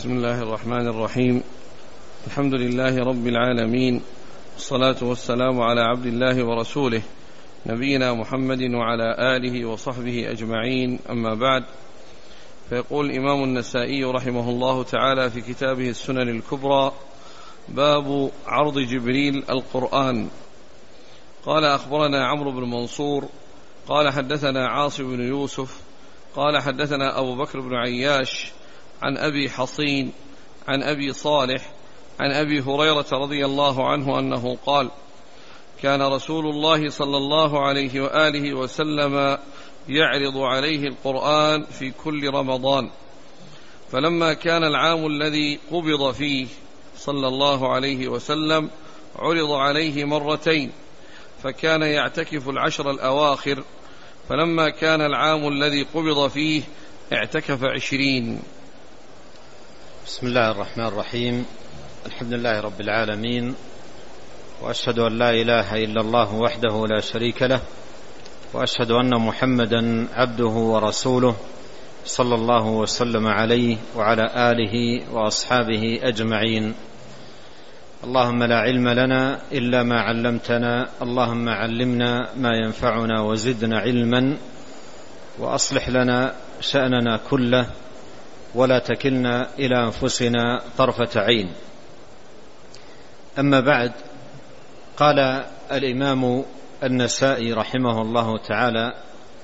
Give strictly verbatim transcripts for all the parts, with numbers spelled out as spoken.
بسم الله الرحمن الرحيم. الحمد لله رب العالمين، والصلاة والسلام على عبد الله ورسوله نبينا محمد وعلى آله وصحبه أجمعين، أما بعد. فيقول الإمام النسائي رحمه الله تعالى في كتابه السنن الكبرى: باب عرض جبريل القرآن. قال: أخبرنا عمرو بن منصور قال حدثنا عاصم بن يوسف قال حدثنا أبو بكر بن عياش عن أبي حصين عن أبي صالح عن أبي هريرة رضي الله عنه أنه قال: كان رسول الله صلى الله عليه وآله وسلم يعرض عليه القرآن في كل رمضان، فلما كان العام الذي قبض فيه صلى الله عليه وسلم عرض عليه مرتين، فكان يعتكف العشر الأواخر، فلما كان العام الذي قبض فيه اعتكف عشرين. بسم الله الرحمن الرحيم. الحمد لله رب العالمين، وأشهد أن لا إله إلا الله وحده لا شريك له، وأشهد أن محمدا عبده ورسوله صلى الله وسلم عليه وعلى آله وأصحابه أجمعين. اللهم لا علم لنا إلا ما علمتنا، اللهم علمنا ما ينفعنا وزدنا علما، وأصلح لنا شأننا كله، ولا تكلنا إلى أنفسنا طرفة عين. أما بعد، قال الإمام النسائي رحمه الله تعالى: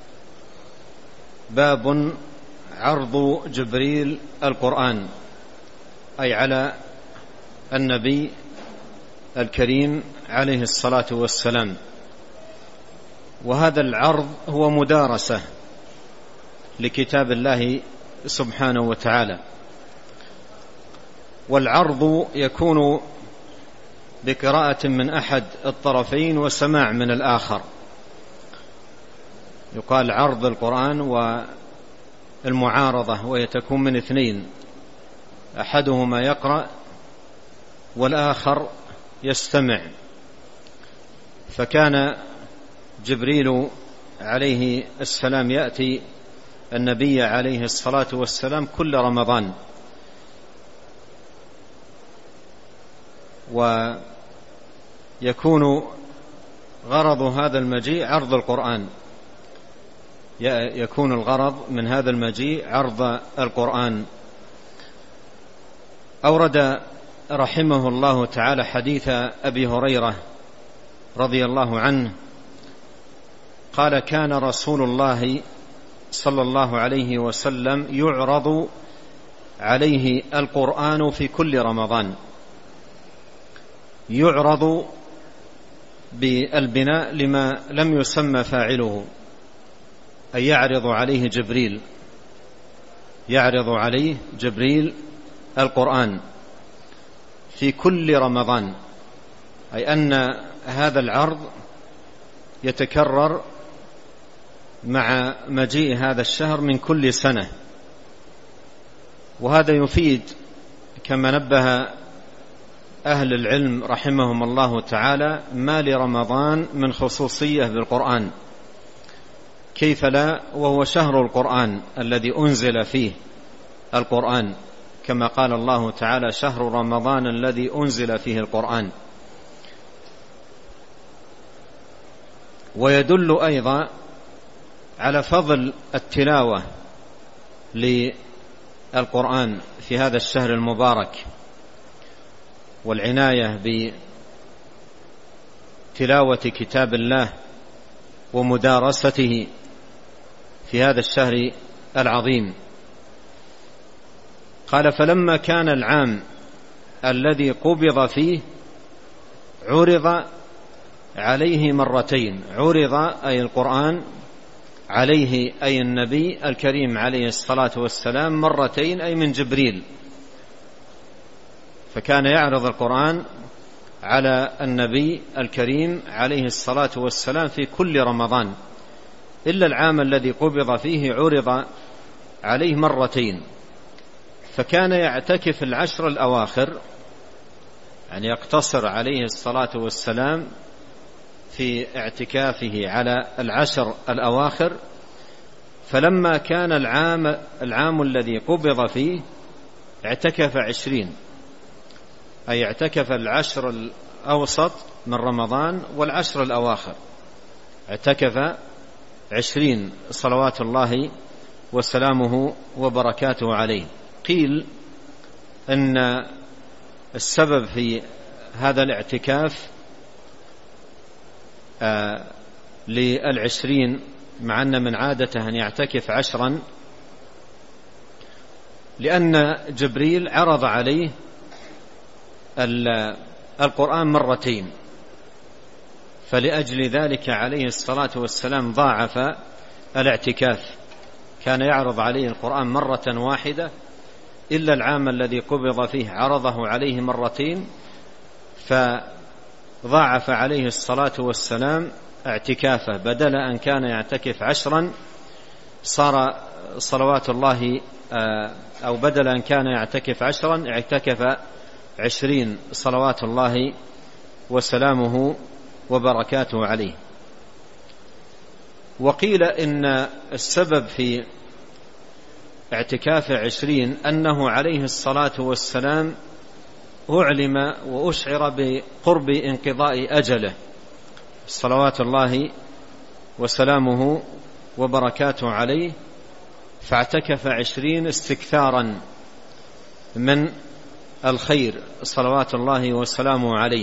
باب عرض جبريل القرآن، أي على النبي الكريم عليه الصلاة والسلام. وهذا العرض هو مدارسة لكتاب الله سبحانه وتعالى، والعرض يكون بقراءة من أحد الطرفين وسماع من الآخر. يقال عرض القرآن والمعارضة، وهي تكون من اثنين: أحدهما يقرأ والآخر يستمع. فكان جبريل عليه السلام يأتي النبي عليه الصلاة والسلام كل رمضان، ويكون غرض هذا المجيء عرض القرآن، يكون الغرض من هذا المجيء عرض القرآن. أورد رحمه الله تعالى حديث أبي هريرة رضي الله عنه قال: كان رسول الله صلى الله عليه وسلم يعرض عليه القرآن في كل رمضان. يعرض بالبناء لما لم يسمى فاعله، أي يعرض عليه جبريل، يعرض عليه جبريل القرآن في كل رمضان، أي أن هذا العرض يتكرر مع مجيء هذا الشهر من كل سنة. وهذا يفيد، كما نبه أهل العلم رحمهم الله تعالى، ما لرمضان من خصوصية بالقرآن، كيف لا وهو شهر القرآن الذي أنزل فيه القرآن، كما قال الله تعالى: شهر رمضان الذي أنزل فيه القرآن. ويدل أيضا على فضل التلاوة للقرآن في هذا الشهر المبارك، والعناية بتلاوة كتاب الله ومدارسته في هذا الشهر العظيم. قال: فلما كان العام الذي قبض فيه عرض عليه مرتين. عرض أي القرآن عليه، أي النبي الكريم عليه الصلاة والسلام، مرتين أي من جبريل. فكان يعرض القرآن على النبي الكريم عليه الصلاة والسلام في كل رمضان، إلا العام الذي قبض فيه عرض عليه مرتين. فكان يعتكف العشر الأواخر، يعني يقتصر عليه الصلاة والسلام في اعتكافه على العشر الأواخر. فلما كان العام, العام الذي قبض فيه اعتكف عشرين، أي اعتكف العشر الأوسط من رمضان والعشر الأواخر، اعتكف عشرين صلوات الله وسلامه وبركاته عليه. قيل أن السبب في هذا الاعتكاف آه للعشرين، مع أن من عادته أن يعتكف عشرا، لأن جبريل عرض عليه القرآن مرتين، فلأجل ذلك عليه الصلاة والسلام ضاعف الاعتكاف، كان يعرض عليه القرآن مرة واحدة، إلا العام الذي قبض فيه عرضه عليه مرتين، فضاعف عليه الصلاة والسلام اعتكافه، بدل أن كان يعتكف عشرا صار صلوات الله أو بدل أن كان يعتكف عشرا اعتكف عشرين صلوات الله وسلامه وبركاته عليه. وقيل إن السبب في اعتكاف عشرين أنه عليه الصلاة والسلام أعلم وأشعر بقرب انقضاء أجله صلوات الله وسلامه وبركاته عليه، فاعتكف عشرين استكثارا من الخير صلوات الله وسلامه عليه.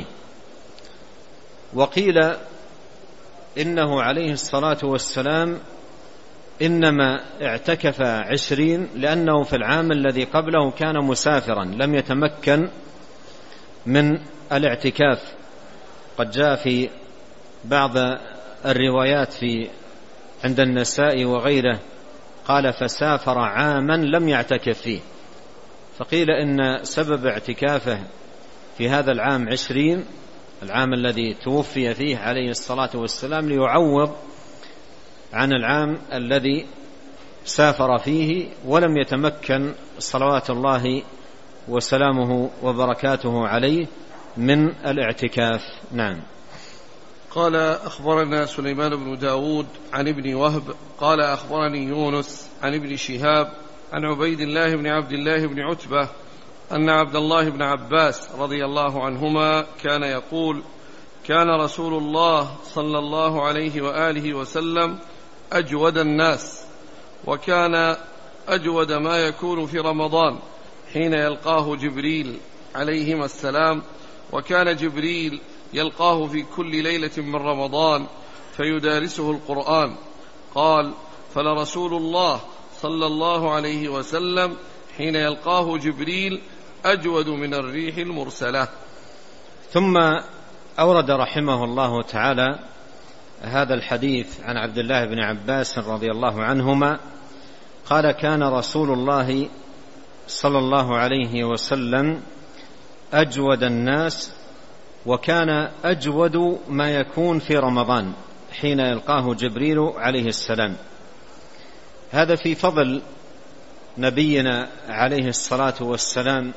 وقيل إنه عليه الصلاة والسلام إنما اعتكف عشرين لأنه في العام الذي قبله كان مسافرا لم يتمكن من الاعتكاف. قد جاء في بعض الروايات في عند النسائي وغيره قال فسافر عاما لم يعتكف فيه، فقيل إن سبب اعتكافه في هذا العام عشرين، العام الذي توفي فيه عليه الصلاة والسلام، ليعوض عن العام الذي سافر فيه ولم يتمكن صلوات الله وسلامه وبركاته عليه من الاعتكاف. نعم. قال أخبرنا سليمان بن داود عن ابن وهب قال أخبرني يونس عن ابن شهاب عن عبيد الله بن عبد الله بن عتبة أن عبد الله بن عباس رضي الله عنهما كان يقول كان رسول الله صلى الله عليه وآله وسلم أجود الناس، وكان أجود ما يكون في رمضان حين يلقاه جبريل عليهما السلام، وكان جبريل يلقاه في كل ليلة من رمضان فيدارسه القرآن. قال فلرسول الله صلى الله عليه وسلم حين يلقاه جبريل أجود من الريح المرسلة. ثم أورد رحمه الله تعالى هذا الحديث عن عبد الله بن عباس رضي الله عنهما قال كان رسول الله صلى الله عليه وسلم أجود الناس، وكان أجود ما يكون في رمضان حين يلقاه جبريل عليه السلام. هذا في فضل نبينا عليه الصلاة والسلام،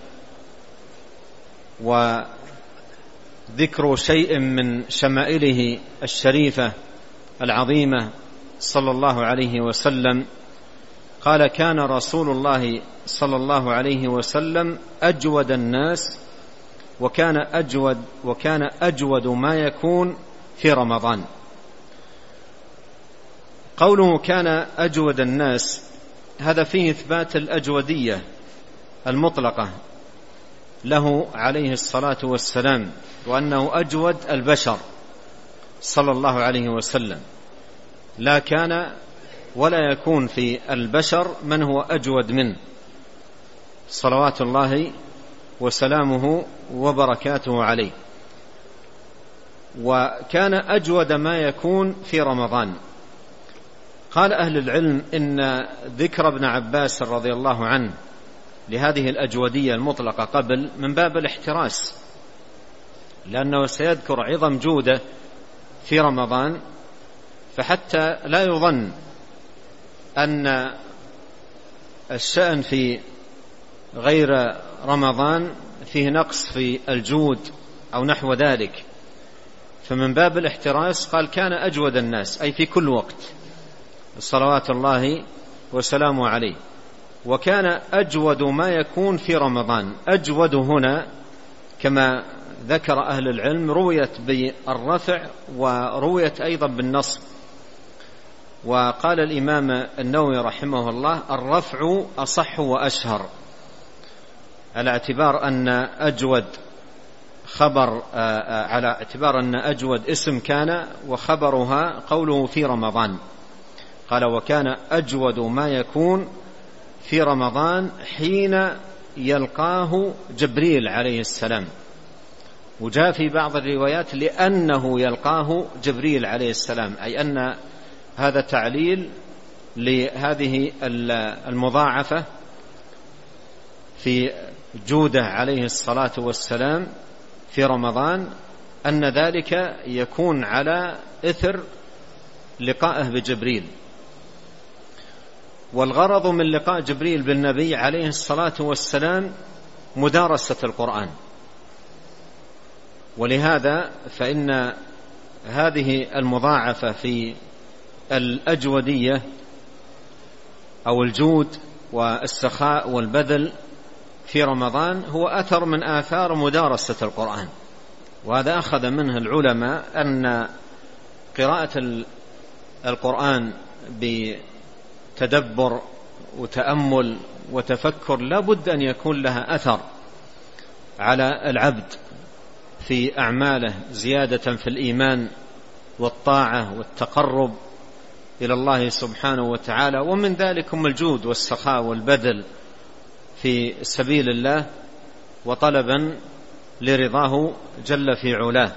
وذكر شيء من شمائله الشريفة العظيمة صلى الله عليه وسلم. قال كان رسول الله صلى الله عليه وسلم أجود الناس، وكان أجود وكان أجود ما يكون في رمضان. قوله كان أجود الناس هذا فيه إثبات الأجودية المطلقة له عليه الصلاة والسلام، وأنه أجود البشر صلى الله عليه وسلم، لا كان ولا يكون في البشر من هو أجود منه صلوات الله وسلامه وبركاته عليه. وكان أجود ما يكون في رمضان. قال أهل العلم إن ذكر ابن عباس رضي الله عنه لهذه الأجودية المطلقة قبل من باب الاحتراس، لأنه سيذكر عظم جوده في رمضان، فحتى لا يظن أن الشأن في غير رمضان فيه نقص في الجود أو نحو ذلك، فمن باب الاحتراس قال كان أجود الناس، أي في كل وقت صلوات الله وسلامه عليه. وكان أجود ما يكون في رمضان. أجود هنا كما ذكر أهل العلم رويت بالرفع ورويت أيضا بالنصب. وقال الإمام النووي رحمه الله: الرفع أصح وأشهر، على اعتبار أن أجود خبر على اعتبار أن أجود اسم كان وخبرها قوله في رمضان. قال: وكان أجود ما يكون في رمضان حين يلقاه جبريل عليه السلام. وجاء في بعض الروايات لأنه يلقاه جبريل عليه السلام، أي أن هذا تعليل لهذه المضاعفة في جوده عليه الصلاة والسلام في رمضان، أن ذلك يكون على إثر لقائه بجبريل. والغرض من لقاء جبريل بالنبي عليه الصلاة والسلام مدارسة القرآن. ولهذا فإن هذه المضاعفة في الأجودية أو الجود والسخاء والبذل في رمضان هو أثر من آثار مدارسة القرآن. وهذا أخذ منه العلماء أن قراءة القرآن بتدبر وتأمل وتفكر لا بد أن يكون لها أثر على العبد في أعماله، زيادة في الإيمان والطاعة والتقرب إلى الله سبحانه وتعالى. ومن ذلكم الجود والسخاء والبذل في سبيل الله وطلبا لرضاه جل في علاه.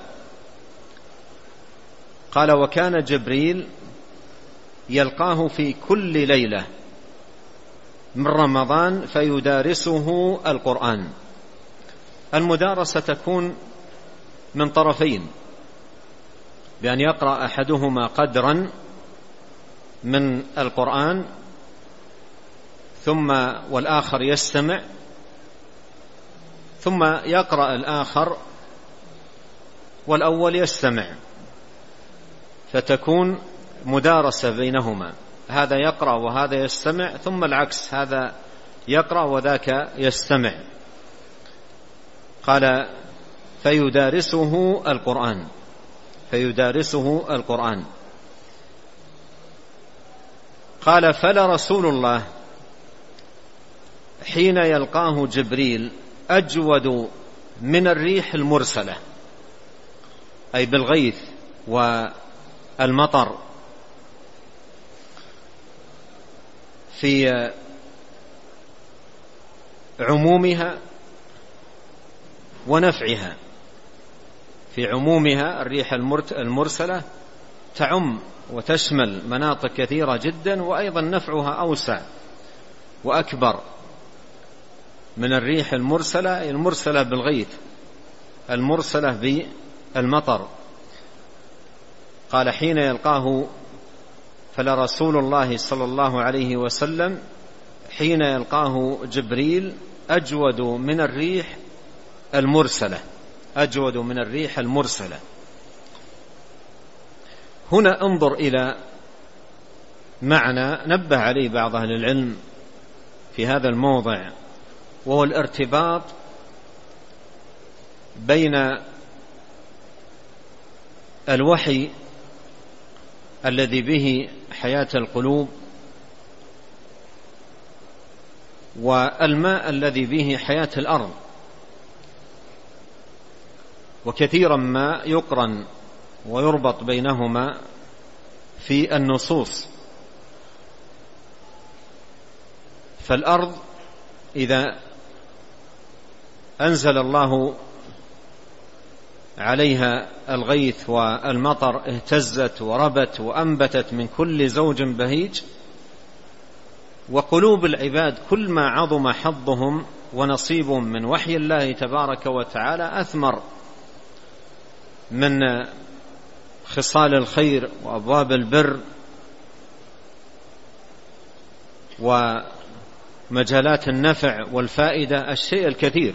قال: وكان جبريل يلقاه في كل ليلة من رمضان فيدارسه القرآن. المدارسة تكون من طرفين، بأن يقرأ أحدهما قدرا من القرآن ثم والآخر يستمع، ثم يقرأ الآخر والأول يستمع، فتكون مدارسة بينهما، هذا يقرأ وهذا يستمع، ثم العكس، هذا يقرأ وذاك يستمع. قال: فيدارسه القرآن فيدارسه القرآن. قال: فلرسول الله حين يلقاه جبريل أجود من الريح المرسلة، أي بالغيث والمطر، في عمومها ونفعها. في عمومها الريح المرسلة تعم وتشمل مناطق كثيرة جدا، وأيضا نفعها أوسع وأكبر من الريح المرسلة، المرسلة بالغيث، المرسلة بالمطر. قال: حين يلقاه فلرسول الله صلى الله عليه وسلم حين يلقاه جبريل أجود من الريح المرسلة أجود من الريح المرسلة. هنا انظر إلى معنى نبه عليه بعض أهل العلم في هذا الموضع، وهو الارتباط بين الوحي الذي به حياة القلوب والماء الذي به حياة الأرض. وكثيرا ما يقرن ويربط بينهما في النصوص. فالأرض إذا أنزل الله عليها الغيث والمطر اهتزت وربت وأنبتت من كل زوج بهيج. وقلوب العباد كل ما عظم حظهم ونصيب من وحي الله تبارك وتعالى أثمر من خصال الخير وأبواب البر ومجالات النفع والفائدة الشيء الكثير.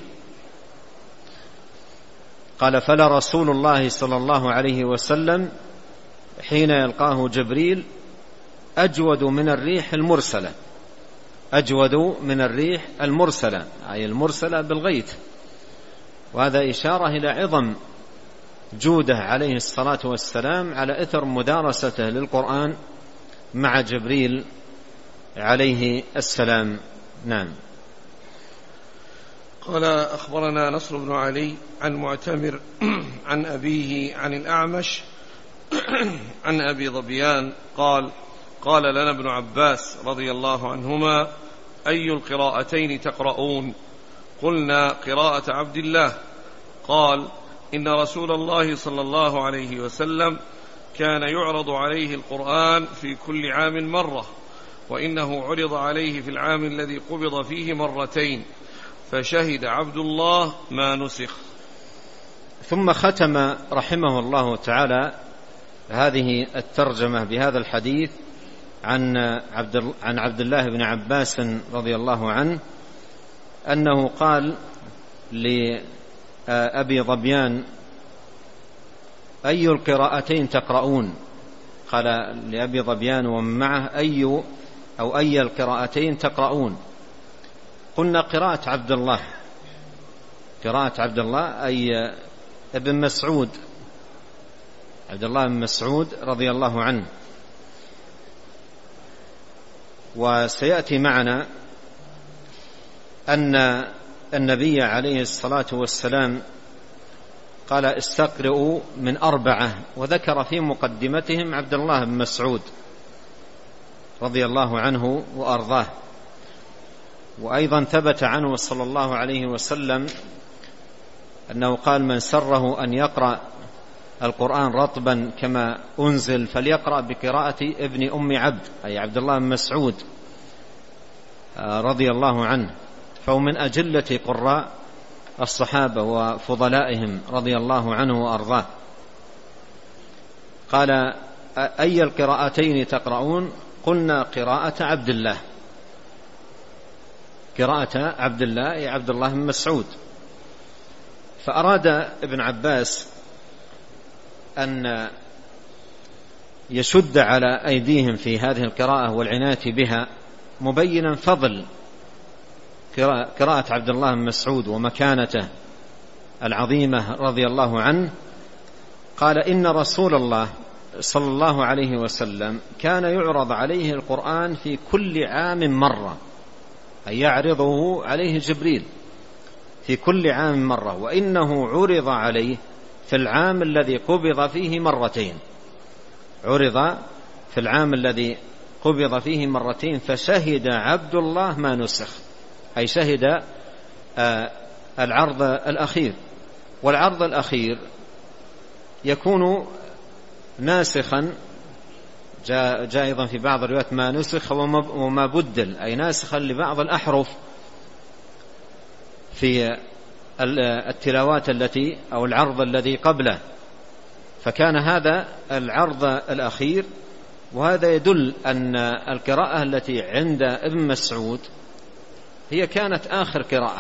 قال: فلا رسول الله صلى الله عليه وسلم حين يلقاه جبريل أجود من الريح المرسلة أجود من الريح المرسلة، أي المرسلة بالغيث. وهذا إشارة إلى عظم جوده عليه الصلاة والسلام على إثر مدارسته للقرآن مع جبريل عليه السلام. نعم. قال أخبرنا نصر بن علي عن معتمر عن أبيه عن الأعمش عن أبي ظبيان قال قال لنا ابن عباس رضي الله عنهما: أي القراءتين تقرؤون؟ قلنا: قراءة عبد الله. قال: إن رسول الله صلى الله عليه وسلم كان يعرض عليه القرآن في كل عام مرة، وإنه عرض عليه في العام الذي قبض فيه مرتين، فشهد عبد الله ما نسخ. ثم ختم رحمه الله تعالى هذه الترجمة بهذا الحديث عن عبد عن عبد الله بن عباس رضي الله عنه أنه قال لأبي ظبيان: أي القراءتين تقرؤون؟ قال لأبي ظبيان ومن معه: أي أو أي القراءتين تقرؤون؟ قلنا: قراءة عبد الله. قراءة عبد الله أي ابن مسعود، عبد الله بن مسعود رضي الله عنه. وسيأتي معنا أن النبي عليه الصلاة والسلام قال: استقرئوا من أربعة، وذكر في مقدمتهم عبد الله بن مسعود رضي الله عنه وأرضاه. وأيضا ثبت عنه صلى الله عليه وسلم أنه قال: من سره أن يقرأ القرآن رطبا كما أنزل فليقرأ بقراءة ابن أم عبد، أي عبد الله بن مسعود رضي الله عنه، فهو من أجلة قراء الصحابة وفضلائهم رضي الله عنه وأرضاه. قال: أي القراءتين تقرؤون؟ قلنا: قراءة عبد الله. قراءة عبد الله أي عبد الله بن مسعود. فأراد ابن عباس أن يشد على أيديهم في هذه القراءة والعناية بها، مبينا فضل قراءة عبد الله بن مسعود ومكانته العظيمة رضي الله عنه. قال: إن رسول الله صلى الله عليه وسلم كان يعرض عليه القرآن في كل عام مرة، أي يعرضه عليه جبريل في كل عام مرة، وإنه عرض عليه في العام الذي قبض فيه مرتين. عرض في العام الذي قبض فيه مرتين فشهد عبد الله ما نسخ، أي شهد آه العرض الأخير. والعرض الأخير يكون ناسخا، جاء, جاء أيضا في بعض الروايات ما نسخ وما بدل، أي ناسخا لبعض الأحرف في التلاوات التي أو العرض الذي قبله، فكان هذا العرض الأخير. وهذا يدل أن القراءة التي عند ابن مسعود هي كانت آخر قراءة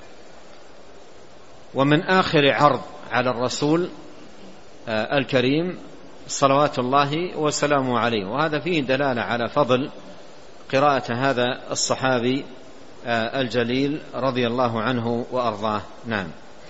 ومن آخر عرض على الرسول الكريم صلوات الله وسلامه عليه. وهذا فيه دلالة على فضل قراءة هذا الصحابي الجليل رضي الله عنه وأرضاه. نعم.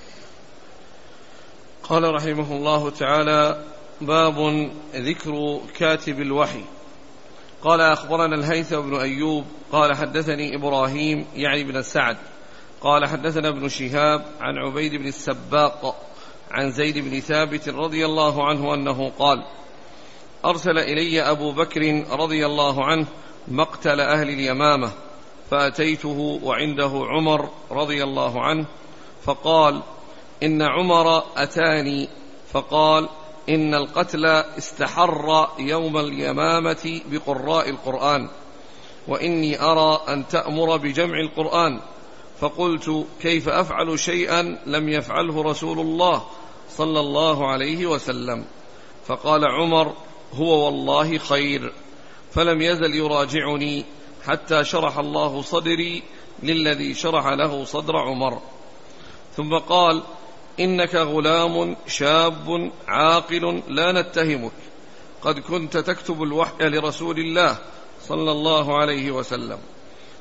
قال رحمه الله تعالى: باب ذكر كاتب الوحي. قال: أخبرنا الهيثم بن أيوب قال: حدثني إبراهيم يعني بن سعد قال: حدثنا ابن شهاب عن عبيد بن السباق عن زيد بن ثابت رضي الله عنه أنه قال: أرسل إلي أبو بكر رضي الله عنه مقتل أهل اليمامة، فأتيته وعنده عمر رضي الله عنه، فقال: إن عمر أتاني فقال: إن القتل استحر يوم اليمامة بقراء القرآن، وإني أرى أن تأمر بجمع القرآن. فقلت: كيف أفعل شيئا لم يفعله رسول الله صلى الله عليه وسلم؟ فقال عمر: هو والله خير. فلم يزل يراجعني حتى شرح الله صدري للذي شرح له صدر عمر. ثم قال: إنك غلام شاب عاقل لا نتهمك، قد كنت تكتب الوحي لرسول الله صلى الله عليه وسلم،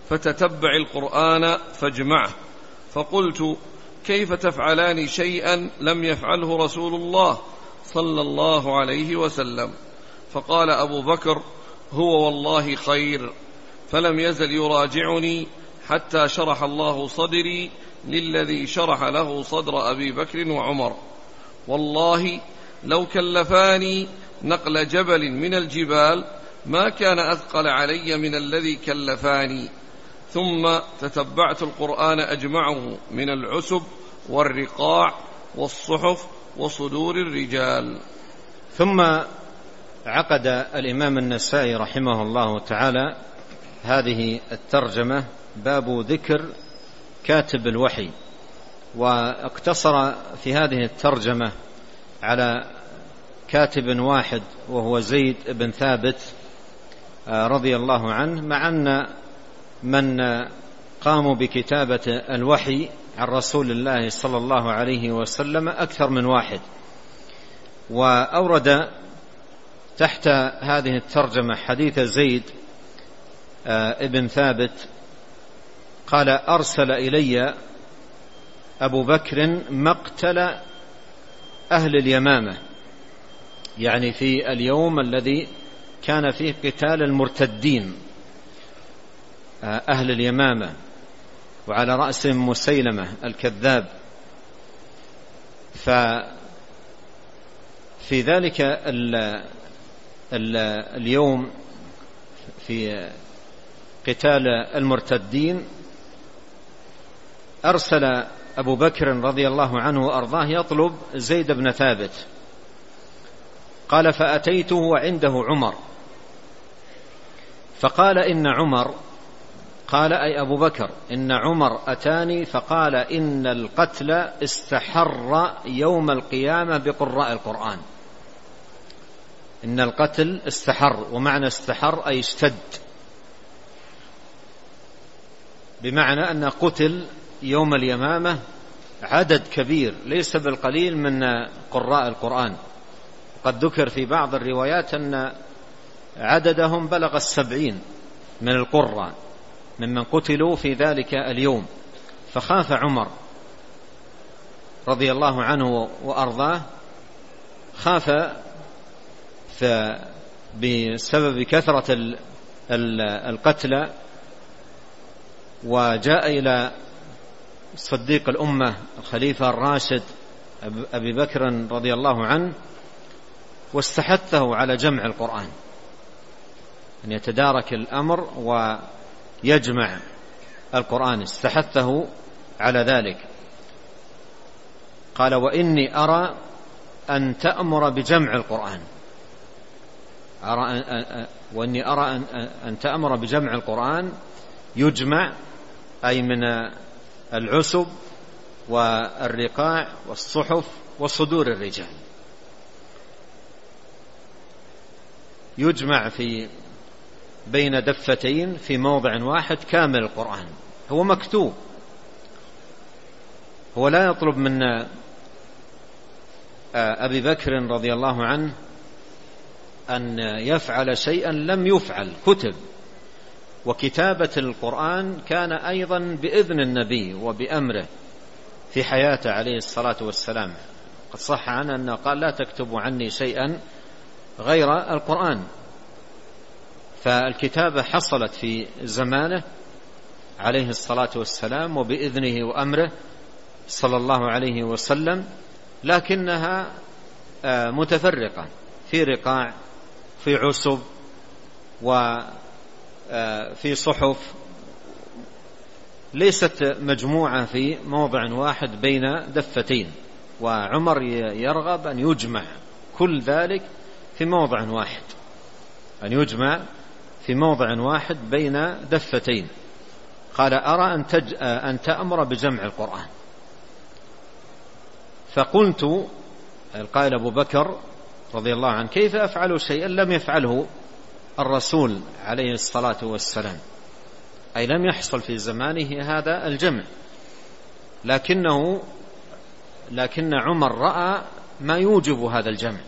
فتتبع القرآن فاجمعه. فقلت: كيف تفعلان شيئا لم يفعله رسول الله صلى الله عليه وسلم؟ فقال أبو بكر: هو والله خير. فلم يزل يراجعني حتى شرح الله صدري للذي شرح له صدر أبي بكر وعمر. والله لو كلفاني نقل جبل من الجبال ما كان أثقل علي من الذي كلفاني. ثم تتبعت القرآن أجمعه من العسب والرقاع والصحف وصدور الرجال. ثم عقد الإمام النسائي رحمه الله تعالى هذه الترجمة: باب ذكر كاتب الوحي. واقتصر في هذه الترجمة على كاتب واحد وهو زيد بن ثابت رضي الله عنه، مع أن من قاموا بكتابة الوحي عن رسول الله صلى الله عليه وسلم أكثر من واحد. وأورد تحت هذه الترجمة حديث زيد ابن ثابت قال: أرسل إلي أبو بكر مقتل أهل اليمامة، يعني في اليوم الذي كان فيه قتال المرتدين أهل اليمامة، وعلى رأسهم مسيلمة الكذاب. ففي ذلك ال ال اليوم في قتال المرتدين أرسل أبو بكر رضي الله عنه وأرضاه يطلب زيد بن ثابت. قال: فأتيته وعنده عمر، فقال إن عمر قال أي أبو بكر إن عمر أتاني فقال إن القتل استحر يوم القيامة بقراء القرآن. إن القتل استحر، ومعنى استحر أي اشتد، بمعنى أن قتل يوم اليمامة عدد كبير ليس بالقليل من قراء القرآن. قد ذكر في بعض الروايات أن عددهم بلغ السبعين من القراء ممن قتلوا في ذلك اليوم. فخاف عمر رضي الله عنه وأرضاه، خاف بسبب كثرة القتلى، وجاء إلى صديق الأمة الخليفة الراشد أبي بكر رضي الله عنه واستحثه على جمع القرآن، أن يتدارك الأمر ويجمع القرآن، استحثه على ذلك. قال: وإني أرى أن تأمر بجمع القرآن، أرى أن وإني أرى أن, أن تأمر بجمع القرآن، يجمع أي من العسب والرقاع والصحف وصدور الرجال، يجمع في بين دفتين في موضع واحد كامل القرآن. هو مكتوب، هو لا يطلب من أبي بكر رضي الله عنه أن يفعل شيئا لم يفعل، كتب. وكتابة القرآن كان أيضا بإذن النبي وبأمره في حياته عليه الصلاة والسلام. قد صح عنه أنه قال: لا تكتبوا عني شيئا غير القرآن. فالكتابة حصلت في زمانه عليه الصلاة والسلام وبإذنه وأمره صلى الله عليه وسلم، لكنها متفرقة في رقاع، في عسب، وفي صحف، ليست مجموعة في موضع واحد بين دفتين. وعمر يرغب أن يجمع كل ذلك في موضع واحد، أن يجمع في موضع واحد بين دفتين. قال: أرى أن, تج... أن تأمر بجمع القرآن. فقلت، القائل أبو بكر رضي الله عنه: كيف أفعل شيئا لم يفعله الرسول عليه الصلاة والسلام؟ أي لم يحصل في زمانه هذا الجمع، لكنه لكن عمر رأى ما يوجب هذا الجمع،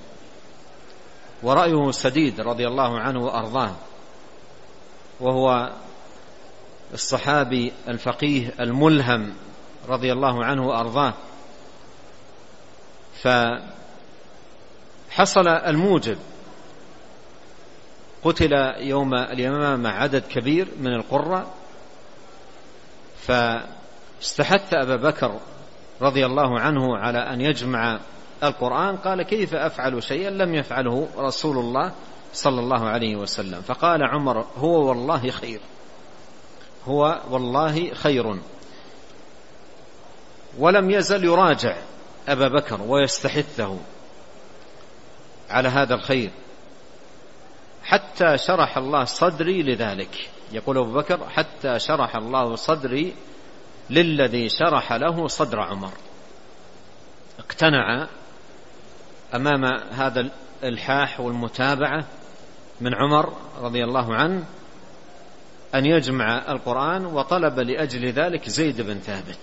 ورأيه سديد رضي الله عنه وأرضاه، وهو الصحابي الفقيه الملهم رضي الله عنه وأرضاه. فحصل الموجب، قتل يوم اليمامة عدد كبير من القراء، فاستحث أبا بكر رضي الله عنه على أن يجمع القرآن. قال: كيف أفعل شيئا لم يفعله رسول الله صلى الله عليه وسلم؟ فقال عمر: هو والله خير، هو والله خير. ولم يزل يراجع أبا بكر ويستحثه على هذا الخير حتى شرح الله صدري لذلك. يقول أبو بكر: حتى شرح الله صدري للذي شرح له صدر عمر. اقتنع أمام هذا الإلحاح والمتابعة من عمر رضي الله عنه أن يجمع القرآن، وطلب لأجل ذلك زيد بن ثابت،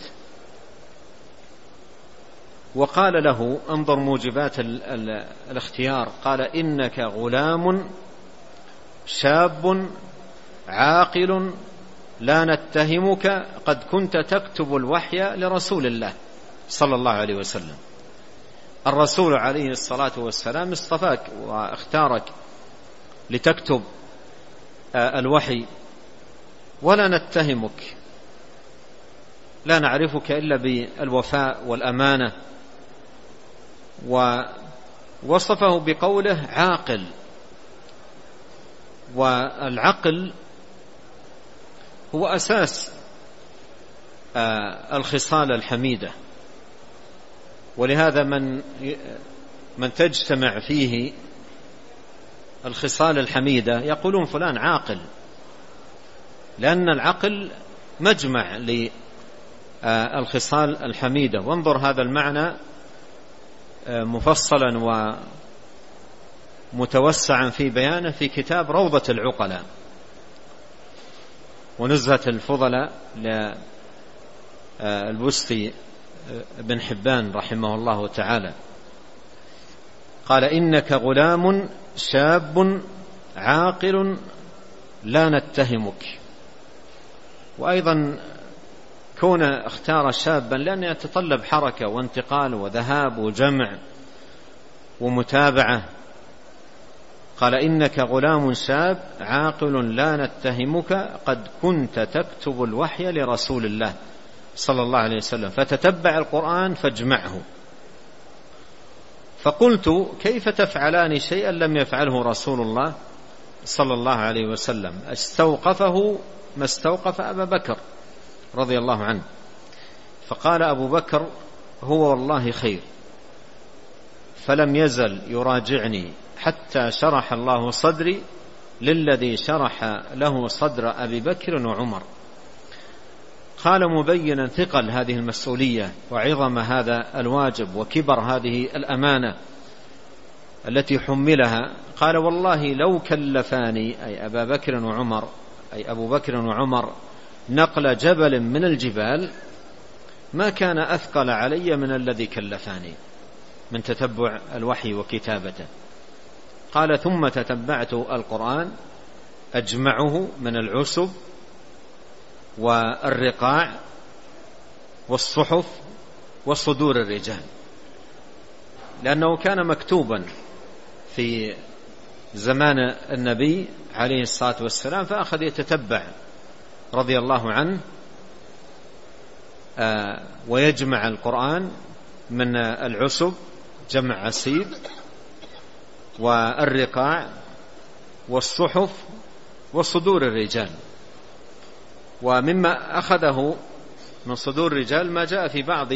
وقال له: انظر موجبات ال ال الاختيار. قال: إنك غلام شاب عاقل لا نتهمك، قد كنت تكتب الوحي لرسول الله صلى الله عليه وسلم. الرسول عليه الصلاة والسلام اصطفاك واختارك لتكتب الوحي، ولا نتهمك، لا نعرفك إلا بالوفاء والأمانة. ووصفه بقوله عاقل، والعقل هو أساس الخصال الحميدة، ولهذا من من تجتمع فيه الخصال الحميدة يقولون فلان عاقل، لأن العقل مجمع للخصال الحميدة. وانظر هذا المعنى مفصلا ومتوسعا في بيانه في كتاب روضة العقلاء ونزهة الفضلاء للبستي بن حبان رحمه الله تعالى. قال: إنك غلام شاب عاقل لا نتهمك. وأيضا كون اختار شابا لأنه يتطلب حركة وانتقال وذهاب وجمع ومتابعة. قال: إنك غلام شاب عاقل لا نتهمك، قد كنت تكتب الوحي لرسول الله صلى الله عليه وسلم، فتتبع القرآن فاجمعه. فقلت: كيف تفعلان شيئا لم يفعله رسول الله صلى الله عليه وسلم؟ استوقفه ما استوقف أبا بكر رضي الله عنه. فقال أبو بكر: هو والله خير. فلم يزل يراجعني حتى شرح الله صدري للذي شرح له صدر أبي بكر وعمر. قال مبينا ثقل هذه المسؤولية وعظم هذا الواجب وكبر هذه الأمانة التي حملها. قال: والله لو كلفاني، أي أبا بكر وعمر، أي أبو بكر وعمر، نقل جبل من الجبال ما كان أثقل علي من الذي كلفاني من تتبع الوحي وكتابته. قال: ثم تتبعت القرآن أجمعه من العسب والرقاع والصحف وصدور الرجال، لأنه كان مكتوبا في زمان النبي عليه الصلاة والسلام، فأخذ يتتبع رضي الله عنه ويجمع القرآن من العسب جمع عسيب والرقاع والصحف وصدور الرجال. ومما أخذه من صدور الرجال ما جاء في بعض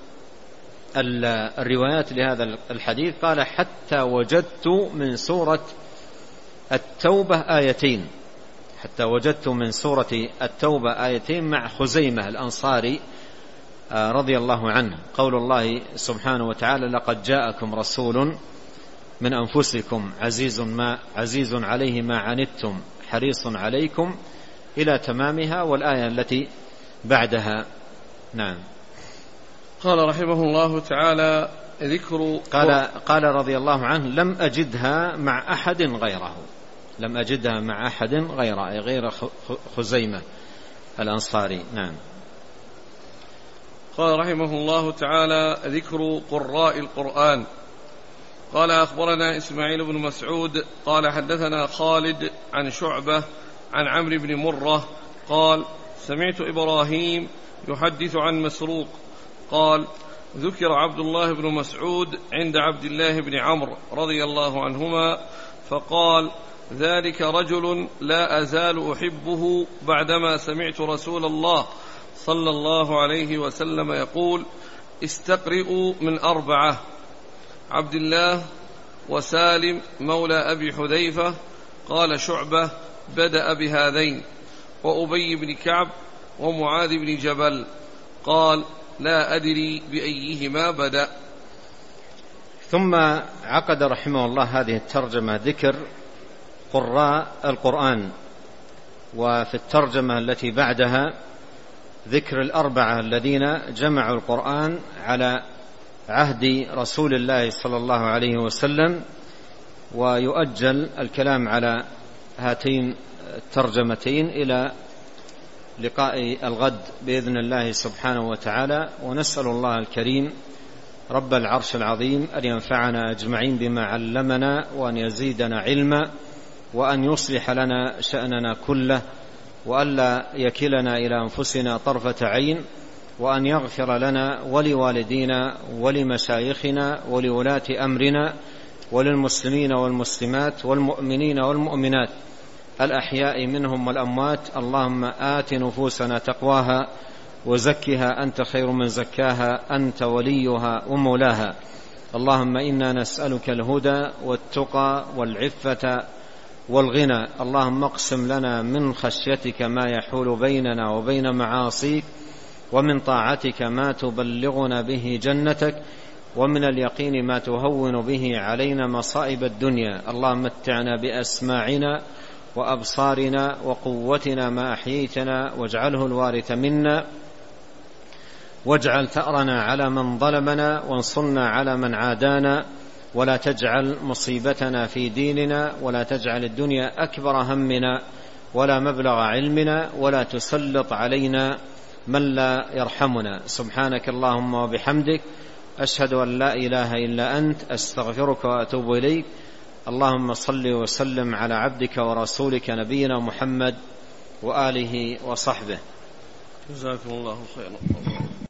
الروايات لهذا الحديث. قال: حتى وجدت من سورة التوبة آيتين، حتى وجدت من سورة التوبة آيتين مع خزيمة الأنصاري رضي الله عنه، قول الله سبحانه وتعالى: لقد جاءكم رسول من أنفسكم عزيز, ما عزيز عليه ما عنتم حريص عليكم، إلى تمامها، والآية التي بعدها. نعم. قال رحمه الله تعالى: ذكر قال, قال رضي الله عنه: لم أجدها مع أحد غيره، لم أجدها مع أحد غيره، أي غير خزيمة. الأنصاري. نعم. قال رحمه الله تعالى: ذكر قراء القرآن. قال: أخبرنا إسماعيل بن مسعود قال حدثنا خالد عن شعبة عن عمرو بن مرة قال: سمعت إبراهيم يحدث عن مسروق قال: ذكر عبد الله بن مسعود عند عبد الله بن عمرو رضي الله عنهما فقال: ذلك رجل لا أزال أحبه بعدما سمعت رسول الله صلى الله عليه وسلم يقول: استقرئوا من أربعة: عبد الله وسالم مولى أبي حذيفة. قال شعبة: بدأ بهذين، وأبي بن كعب ومعاذ بن جبل. قال: لا أدري بأيهما بدأ. ثم عقد رحمه الله هذه الترجمة ذكر قراء القرآن، وفي الترجمة التي بعدها ذكر الأربعة الذين جمعوا القرآن على عهد رسول الله صلى الله عليه وسلم، ويؤجل الكلام على هاتين الترجمتين إلى لقاء الغد بإذن الله سبحانه وتعالى. ونسأل الله الكريم رب العرش العظيم أن ينفعنا أجمعين بما علمنا، وأن يزيدنا علما، وأن يصلح لنا شأننا كله، وألا يكلنا إلى أنفسنا طرفة عين، وأن يغفر لنا ولوالدينا ولمشايخنا ولولاة أمرنا وللمسلمين والمسلمات والمؤمنين والمؤمنات الأحياء منهم والأموات. اللهم آت نفوسنا تقواها وزكها أنت خير من زكاها، أنت وليها ومولاها. اللهم إنا نسألك الهدى والتقى والعفة والغنى. اللهم اقسم لنا من خشيتك ما يحول بيننا وبين معاصيك، ومن طاعتك ما تبلغنا به جنتك، ومن اليقين ما تهون به علينا مصائب الدنيا. اللهم متعنا بأسماعنا وأبصارنا وقوتنا ما أحييتنا، واجعله الوارث منا، واجعل ثأرنا على من ظلمنا، وانصرنا على من عادانا، ولا تجعل مصيبتنا في ديننا، ولا تجعل الدنيا أكبر همنا ولا مبلغ علمنا، ولا تسلط علينا من لا يرحمنا. سبحانك اللهم وبحمدك، أشهد أن لا إله إلا أنت، أستغفرك وأتوب إليك. اللهم صل وسلم على عبدك ورسولك نبينا محمد وآله وصحبه. جزاكم الله خيرا.